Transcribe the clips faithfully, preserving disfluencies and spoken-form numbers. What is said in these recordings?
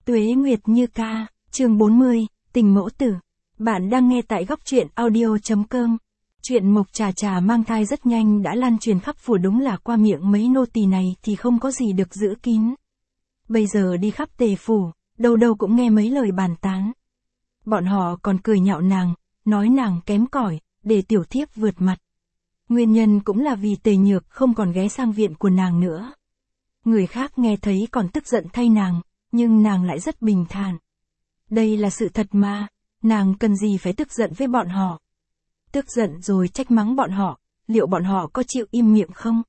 Tuế Nguyệt Như Ca, chương bốn mươi, Tình Mẫu Tử. Bạn đang nghe tại góc truyện audio.com. Chuyện Mộc Trà Trà mang thai rất nhanh đã lan truyền khắp phủ, đúng là qua miệng mấy nô tỳ này thì không có gì được giữ kín. Bây giờ đi khắp Tề phủ, đâu đâu cũng nghe mấy lời bàn tán. Bọn họ còn cười nhạo nàng, nói nàng kém cỏi, để tiểu thiếp vượt mặt. Nguyên nhân cũng là vì Tề Nhược không còn ghé sang viện của nàng nữa. Người khác nghe thấy còn tức giận thay nàng, nhưng nàng lại rất bình thản. Đây là sự thật mà, nàng cần gì phải tức giận với bọn họ. Tức giận rồi trách mắng bọn họ, liệu bọn họ có chịu im miệng không?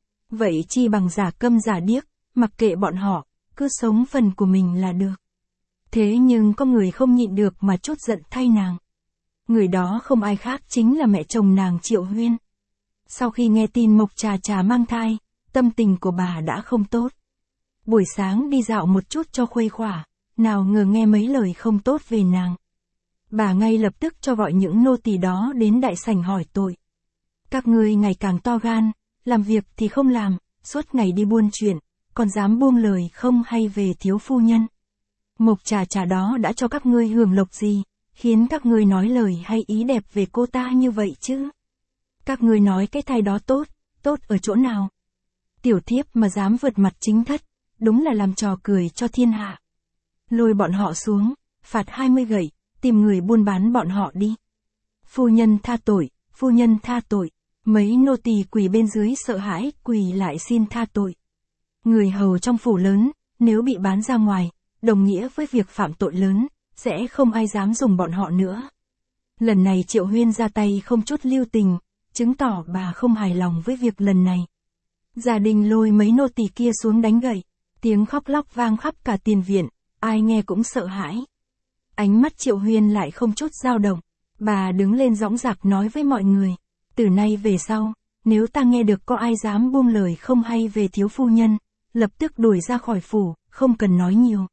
Vậy chi bằng giả câm giả điếc, mặc kệ bọn họ, cứ sống phần của mình là được. Thế nhưng có người không nhịn được mà trút giận thay nàng. Người đó không ai khác chính là mẹ chồng nàng Triệu Huyên. Sau khi nghe tin Mộc Trà Trà mang thai, tâm tình của bà đã không tốt. Buổi sáng đi dạo một chút cho khuây khỏa, nào ngờ nghe mấy lời không tốt về nàng. Bà ngay lập tức cho gọi những nô tỳ đó đến đại sảnh hỏi tội. Các ngươi ngày càng to gan, làm việc thì không làm, suốt ngày đi buôn chuyện, còn dám buông lời không hay về thiếu phu nhân. Mộc Trà Trà đó đã cho các ngươi hưởng lộc gì, khiến các ngươi nói lời hay ý đẹp về cô ta như vậy chứ? Các ngươi nói cái thai đó tốt, tốt ở chỗ nào? Tiểu thiếp mà dám vượt mặt chính thất, đúng là làm trò cười cho thiên hạ. Lôi bọn họ xuống, phạt hai mươi gậy, tìm người buôn bán bọn họ đi. Phu nhân tha tội, phu nhân tha tội. Mấy nô tỳ quỳ bên dưới sợ hãi, quỳ lại xin tha tội. Người hầu trong phủ lớn, nếu bị bán ra ngoài, đồng nghĩa với việc phạm tội lớn, sẽ không ai dám dùng bọn họ nữa. Lần này Triệu Huyên ra tay không chút lưu tình, chứng tỏ bà không hài lòng với việc lần này. Gia đình lôi mấy nô tỳ kia xuống đánh gậy, tiếng khóc lóc vang khắp cả tiền viện, ai nghe cũng sợ hãi. Ánh mắt Triệu Huyên lại không chút dao động, bà đứng lên dõng dạc nói với mọi người, từ nay về sau, nếu ta nghe được có ai dám buông lời không hay về thiếu phu nhân, lập tức đuổi ra khỏi phủ, không cần nói nhiều.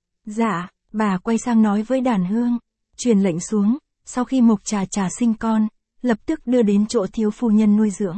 Dạ, bà quay sang nói với đàn hương, truyền lệnh xuống, sau khi Mộc Trà Trà sinh con, lập tức đưa đến chỗ thiếu phu nhân nuôi dưỡng.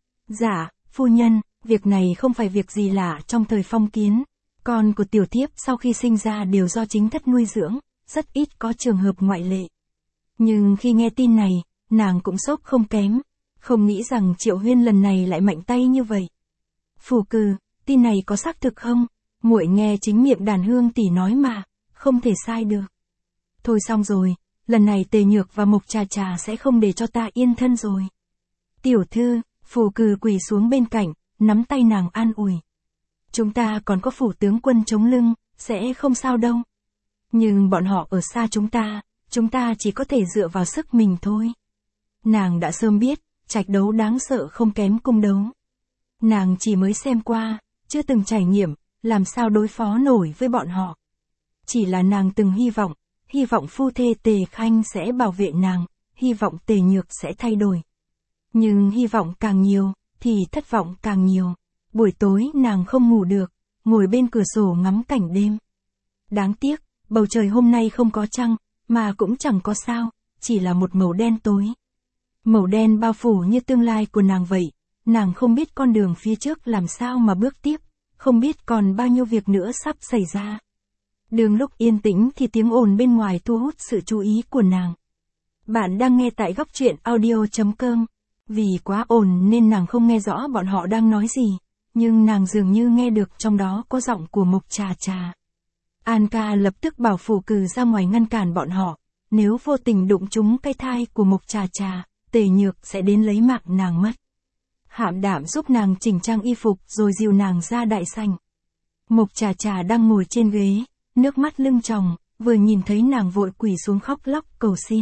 Dạ, phu nhân, việc này không phải việc gì lạ trong thời phong kiến, con của tiểu thiếp sau khi sinh ra đều do chính thất nuôi dưỡng, rất ít có trường hợp ngoại lệ. Nhưng khi nghe tin này, nàng cũng sốc không kém, không nghĩ rằng Triệu Huyên lần này lại mạnh tay như vậy. Phù cừ, tin này có xác thực không? Muội nghe chính miệng đàn hương tỷ nói mà, không thể sai được. Thôi xong rồi, lần này Tề Nhược và Mộc Trà Trà sẽ không để cho ta yên thân rồi. Tiểu thư, Phù cừ quỳ xuống bên cạnh, nắm tay nàng an ủi. Chúng ta còn có phủ tướng quân chống lưng, sẽ không sao đâu. Nhưng bọn họ ở xa chúng ta, chúng ta chỉ có thể dựa vào sức mình thôi. Nàng đã sớm biết, trạch đấu đáng sợ không kém cung đấu. Nàng chỉ mới xem qua, chưa từng trải nghiệm, làm sao đối phó nổi với bọn họ. Chỉ là nàng từng hy vọng, hy vọng phu thê Tề Khanh sẽ bảo vệ nàng, hy vọng Tề Nhược sẽ thay đổi. Nhưng hy vọng càng nhiều, thì thất vọng càng nhiều. Buổi tối nàng không ngủ được, ngồi bên cửa sổ ngắm cảnh đêm. Đáng tiếc, bầu trời hôm nay không có trăng, mà cũng chẳng có sao, chỉ là một màu đen tối. Màu đen bao phủ như tương lai của nàng vậy, nàng không biết con đường phía trước làm sao mà bước tiếp, không biết còn bao nhiêu việc nữa sắp xảy ra. Đường lúc yên tĩnh thì tiếng ồn bên ngoài thu hút sự chú ý của nàng. Bạn đang nghe tại góc truyện audio.com. Vì quá ồn nên nàng không nghe rõ bọn họ đang nói gì, nhưng nàng dường như nghe được trong đó có giọng của Mộc Trà Trà. An ca lập tức bảo Phù cừ ra ngoài ngăn cản bọn họ, nếu vô tình đụng trúng cái thai của Mộc Trà Trà, Tề Nhược sẽ đến lấy mạng nàng mất. Hạm Đạm giúp nàng chỉnh trang y phục rồi dìu nàng ra đại sảnh. Mộc Trà Trà đang ngồi trên ghế, nước mắt lưng tròng, vừa nhìn thấy nàng vội quỳ xuống khóc lóc cầu xin.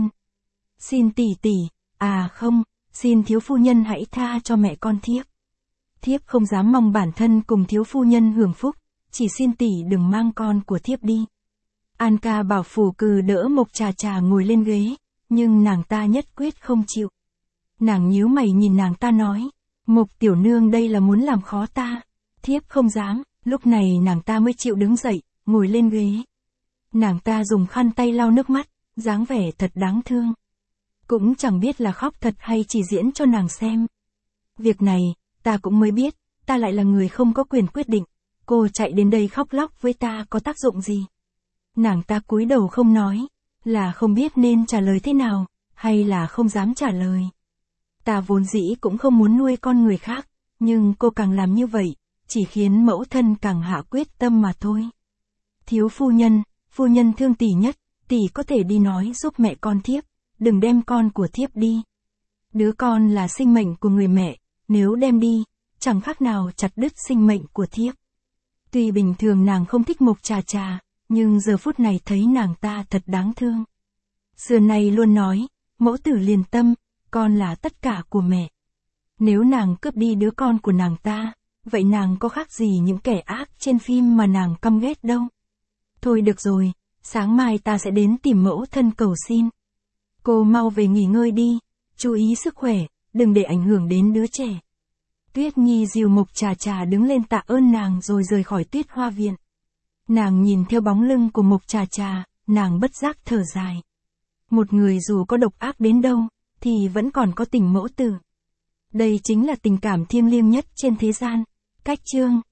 Xin tỷ tỷ, à không, xin thiếu phu nhân hãy tha cho mẹ con thiếp. Thiếp không dám mong bản thân cùng thiếu phu nhân hưởng phúc, chỉ xin tỷ đừng mang con của thiếp đi. An ca bảo Phù cừ đỡ Mộc Trà Trà ngồi lên ghế, nhưng nàng ta nhất quyết không chịu. Nàng nhíu mày nhìn nàng ta nói, Mộc tiểu nương đây là muốn làm khó ta. Thiếp không dám, lúc này nàng ta mới chịu đứng dậy, ngồi lên ghế. Nàng ta dùng khăn tay lau nước mắt, dáng vẻ thật đáng thương. Cũng chẳng biết là khóc thật hay chỉ diễn cho nàng xem. Việc này, ta cũng mới biết, ta lại là người không có quyền quyết định. Cô chạy đến đây khóc lóc với ta có tác dụng gì? Nàng ta cúi đầu không nói, là không biết nên trả lời thế nào, hay là không dám trả lời. Ta vốn dĩ cũng không muốn nuôi con người khác, nhưng cô càng làm như vậy, chỉ khiến mẫu thân càng hạ quyết tâm mà thôi. Thiếu phu nhân, phu nhân thương tỷ nhất, tỷ có thể đi nói giúp mẹ con thiếp, đừng đem con của thiếp đi. Đứa con là sinh mệnh của người mẹ, nếu đem đi, chẳng khác nào chặt đứt sinh mệnh của thiếp. Tuy bình thường nàng không thích Mộc Trà Trà, nhưng giờ phút này thấy nàng ta thật đáng thương. Xưa nay luôn nói, mẫu tử liền tâm, con là tất cả của mẹ. Nếu nàng cướp đi đứa con của nàng ta, vậy nàng có khác gì những kẻ ác trên phim mà nàng căm ghét đâu. Thôi được rồi, sáng mai ta sẽ đến tìm mẫu thân cầu xin. Cô mau về nghỉ ngơi đi, chú ý sức khỏe, đừng để ảnh hưởng đến đứa trẻ. Tuyết Nhi dìu Mộc Trà Trà đứng lên tạ ơn nàng rồi rời khỏi Tuyết Hoa Viện. Nàng nhìn theo bóng lưng của Mộc Trà Trà, nàng bất giác thở dài. Một người dù có độc ác đến đâu, thì vẫn còn có tình mẫu tử. Đây chính là tình cảm thiêng liêng nhất trên thế gian. Cách chương